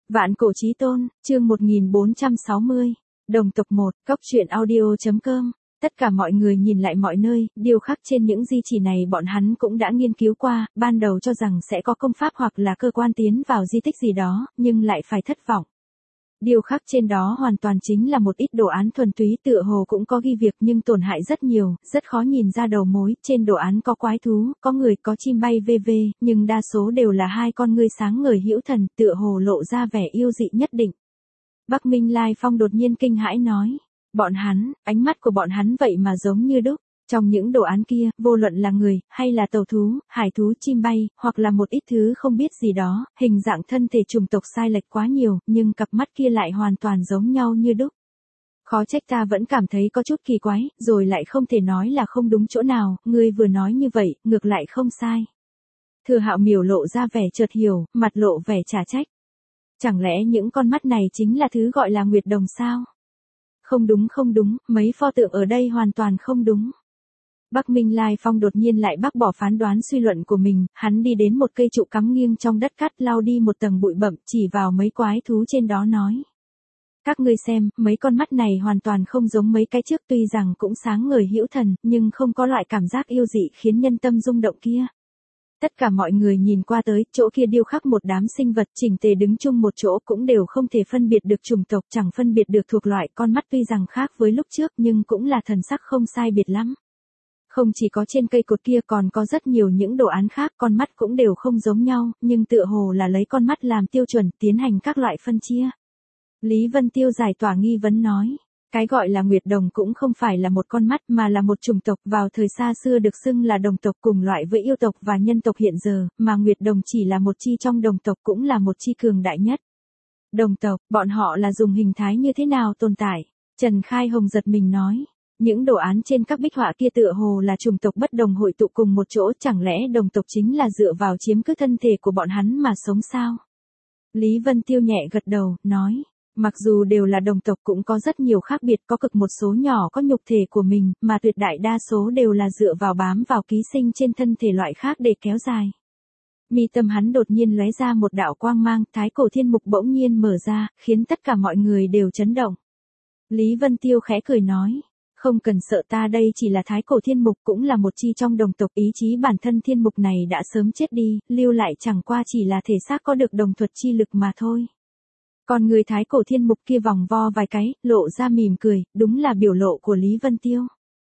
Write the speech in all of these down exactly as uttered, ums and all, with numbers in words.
Vạn cổ chí tôn, chương một nghìn bốn trăm sáu mươi. Đồng tộc một, cốc truyện audio.com. Tất cả mọi người nhìn lại mọi nơi, điêu khắc trên những di chỉ này bọn hắn cũng đã nghiên cứu qua, ban đầu cho rằng sẽ có công pháp hoặc là cơ quan tiến vào di tích gì đó, nhưng lại phải thất vọng. Điêu khắc trên đó hoàn toàn chính là một ít đồ án thuần túy, tựa hồ cũng có ghi việc nhưng tổn hại rất nhiều, rất khó nhìn ra đầu mối. Trên đồ án có quái thú, có người, có chim bay vân vân, nhưng đa số đều là hai con ngươi sáng ngời hữu thần, tựa hồ lộ ra vẻ yêu dị nhất định. Bắc Minh Lai Phong đột nhiên kinh hãi nói, bọn hắn, ánh mắt của bọn hắn vậy mà giống như đúc. Trong những đồ án kia, vô luận là người, hay là tàu thú, hải thú, chim bay, hoặc là một ít thứ không biết gì đó, hình dạng thân thể chủng tộc sai lệch quá nhiều, nhưng cặp mắt kia lại hoàn toàn giống nhau như đúc. Khó trách ta vẫn cảm thấy có chút kỳ quái, rồi lại không thể nói là không đúng chỗ nào, ngươi vừa nói như vậy, ngược lại không sai. Thừa Hạo miểu lộ ra vẻ chợt hiểu, mặt lộ vẻ trả trách. Chẳng lẽ những con mắt này chính là thứ gọi là Nguyệt Đồng sao? Không đúng không đúng, mấy pho tượng ở đây hoàn toàn không đúng. Bắc Minh Lai Phong đột nhiên lại bác bỏ phán đoán suy luận của mình, hắn đi đến một cây trụ cắm nghiêng trong đất cát, lau đi một tầng bụi bặm, chỉ vào mấy quái thú trên đó nói. Các ngươi xem, mấy con mắt này hoàn toàn không giống mấy cái trước, tuy rằng cũng sáng ngời hữu thần, nhưng không có loại cảm giác yêu dị khiến nhân tâm rung động kia. Tất cả mọi người nhìn qua tới, chỗ kia điêu khắc một đám sinh vật chỉnh tề đứng chung một chỗ, cũng đều không thể phân biệt được chủng tộc, chẳng phân biệt được thuộc loại. Con mắt tuy rằng khác với lúc trước nhưng cũng là thần sắc không sai biệt lắm. Không chỉ có trên cây cột kia còn có rất nhiều những đồ án khác, con mắt cũng đều không giống nhau, nhưng tựa hồ là lấy con mắt làm tiêu chuẩn, tiến hành các loại phân chia. Lý Vân Tiêu giải tỏa nghi vấn nói, cái gọi là Nguyệt Đồng cũng không phải là một con mắt mà là một chủng tộc, vào thời xa xưa được xưng là đồng tộc, cùng loại với yêu tộc và nhân tộc hiện giờ, mà Nguyệt Đồng chỉ là một chi trong đồng tộc, cũng là một chi cường đại nhất. Đồng tộc, bọn họ là dùng hình thái như thế nào tồn tại? Trần Khai Hồng giật mình nói. Những đồ án trên các bích họa kia tựa hồ là chủng tộc bất đồng hội tụ cùng một chỗ, chẳng lẽ đồng tộc chính là dựa vào chiếm cứ thân thể của bọn hắn mà sống sao? Lý Vân Tiêu nhẹ gật đầu, nói, mặc dù đều là đồng tộc cũng có rất nhiều khác biệt, có cực một số nhỏ có nhục thể của mình, mà tuyệt đại đa số đều là dựa vào bám vào ký sinh trên thân thể loại khác để kéo dài. Mi tâm hắn đột nhiên lóe ra một đạo quang mang, thái cổ thiên mục bỗng nhiên mở ra, khiến tất cả mọi người đều chấn động. Lý Vân Tiêu khẽ cười nói. Không cần sợ, ta đây chỉ là thái cổ thiên mục, cũng là một chi trong đồng tộc, ý chí bản thân thiên mục này đã sớm chết đi, lưu lại chẳng qua chỉ là thể xác có được đồng thuật chi lực mà thôi. Còn người thái cổ thiên mục kia vòng vo vài cái, lộ ra mỉm cười, đúng là biểu lộ của Lý Vân Tiêu.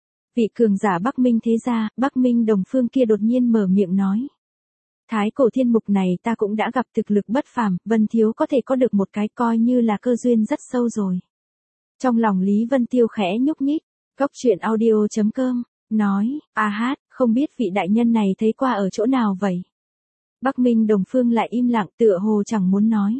Vị cường giả Bắc Minh thế gia, Bắc Minh Đồng Phương kia đột nhiên mở miệng nói. Thái cổ thiên mục này ta cũng đã gặp, thực lực bất phàm, Vân Thiếu có thể có được một cái coi như là cơ duyên rất sâu rồi. Trong lòng Lý Vân Tiêu khẽ nhúc nhích. Cốc truyện audio.com, nói, a hát, không biết vị đại nhân này thấy qua ở chỗ nào vậy? Bắc Minh Đồng Phương lại im lặng, tựa hồ chẳng muốn nói.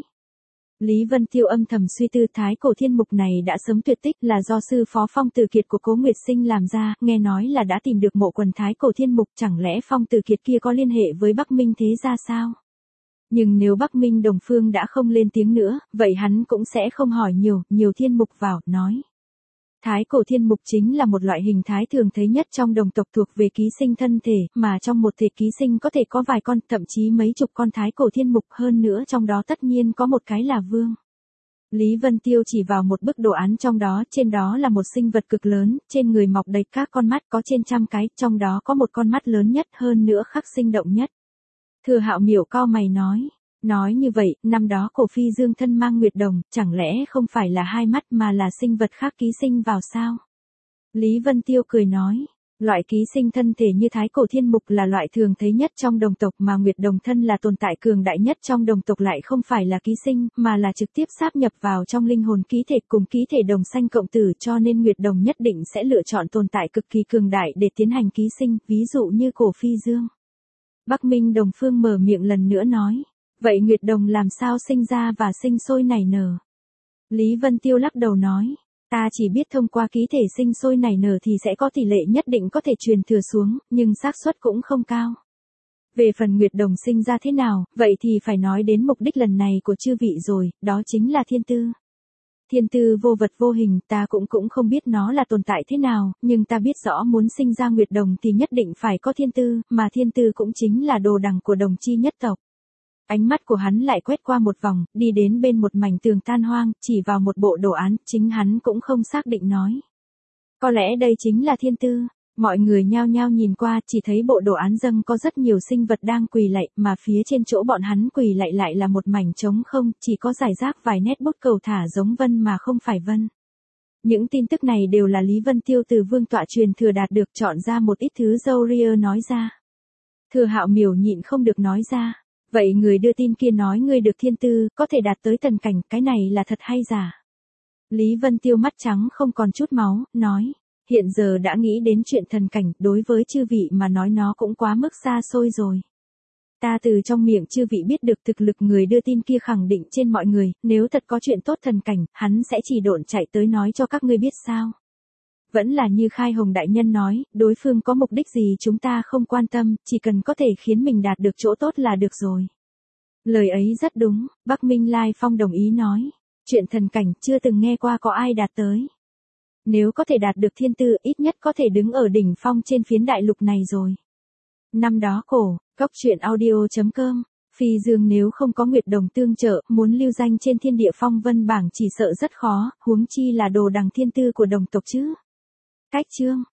Lý Vân Tiêu âm thầm suy tư, thái cổ thiên mục này đã sớm tuyệt tích, là do sư phó Phong Tử Kiệt của Cố Nguyệt Sinh làm ra, nghe nói là đã tìm được mộ quần thái cổ thiên mục, chẳng lẽ Phong Tử Kiệt kia có liên hệ với Bắc Minh thế gia sao? Nhưng nếu Bắc Minh Đồng Phương đã không lên tiếng nữa, vậy hắn cũng sẽ không hỏi nhiều, nhiều thiên mục vào, nói. Thái cổ thiên mục chính là một loại hình thái thường thấy nhất trong đồng tộc, thuộc về ký sinh thân thể, mà trong một thể ký sinh có thể có vài con, thậm chí mấy chục con thái cổ thiên mục, hơn nữa trong đó tất nhiên có một cái là vương. Lý Vân Tiêu chỉ vào một bức đồ án trong đó, trên đó là một sinh vật cực lớn, trên người mọc đầy các con mắt, có trên trăm cái, trong đó có một con mắt lớn nhất, hơn nữa khắc sinh động nhất. Thừa Hạo miểu cau mày nói. Nói như vậy, năm đó Cổ Phi Dương thân mang Nguyệt Đồng, chẳng lẽ không phải là hai mắt mà là sinh vật khác ký sinh vào sao? Lý Vân Tiêu cười nói, loại ký sinh thân thể như thái cổ thiên mục là loại thường thấy nhất trong đồng tộc, mà Nguyệt Đồng thân là tồn tại cường đại nhất trong đồng tộc lại không phải là ký sinh, mà là trực tiếp sáp nhập vào trong linh hồn ký thể cùng ký thể đồng sanh cộng tử, cho nên Nguyệt Đồng nhất định sẽ lựa chọn tồn tại cực kỳ cường đại để tiến hành ký sinh, ví dụ như Cổ Phi Dương. Bắc Minh Đồng Phương mở miệng lần nữa nói. Vậy Nguyệt Đồng làm sao sinh ra và sinh sôi nảy nở? Lý Vân Tiêu lắc đầu nói, ta chỉ biết thông qua ký thể sinh sôi nảy nở thì sẽ có tỷ lệ nhất định có thể truyền thừa xuống, nhưng xác suất cũng không cao. Về phần Nguyệt Đồng sinh ra thế nào, vậy thì phải nói đến mục đích lần này của chư vị rồi, đó chính là thiên tư. Thiên tư vô vật vô hình, ta cũng cũng không biết nó là tồn tại thế nào, nhưng ta biết rõ muốn sinh ra Nguyệt Đồng thì nhất định phải có thiên tư, mà thiên tư cũng chính là đồ đằng của đồng chi nhất tộc. Ánh mắt của hắn lại quét qua một vòng, đi đến bên một mảnh tường tan hoang, chỉ vào một bộ đồ án, chính hắn cũng không xác định nói. Có lẽ đây chính là thiên tư. Mọi người nhao nhao nhìn qua, chỉ thấy bộ đồ án dâng có rất nhiều sinh vật đang quỳ lạy, mà phía trên chỗ bọn hắn quỳ lạy lại là một mảnh trống không, chỉ có rải rác vài nét bút cầu thả giống vân mà không phải vân. Những tin tức này đều là Lý Vân Tiêu từ vương tọa truyền thừa đạt được, chọn ra một ít thứ dâu ria nói ra. Thừa Hạo Miểu nhịn không được nói ra. Vậy người đưa tin kia nói ngươi được thiên tư, có thể đạt tới thần cảnh, cái này là thật hay giả? Lý Vân Tiêu mắt trắng không còn chút máu, nói. Hiện giờ đã nghĩ đến chuyện thần cảnh, đối với chư vị mà nói nó cũng quá mức xa xôi rồi. Ta từ trong miệng chư vị biết được thực lực người đưa tin kia khẳng định trên mọi người, nếu thật có chuyện tốt thần cảnh, hắn sẽ chỉ độn chạy tới nói cho các ngươi biết sao. Vẫn là như Khai Hồng đại nhân nói, đối phương có mục đích gì chúng ta không quan tâm, chỉ cần có thể khiến mình đạt được chỗ tốt là được rồi. Lời ấy rất đúng, Bắc Minh Lai Phong đồng ý nói. Chuyện thần cảnh chưa từng nghe qua có ai đạt tới. Nếu có thể đạt được thiên tư, ít nhất có thể đứng ở đỉnh phong trên phiến đại lục này rồi. Năm đó cổ, cốc truyện audio chấm com, Phi Dương nếu không có Nguyệt Đồng tương trợ, muốn lưu danh trên thiên địa phong vân bảng chỉ sợ rất khó, huống chi là đồ đằng thiên tư của đồng tộc chứ. Cách chương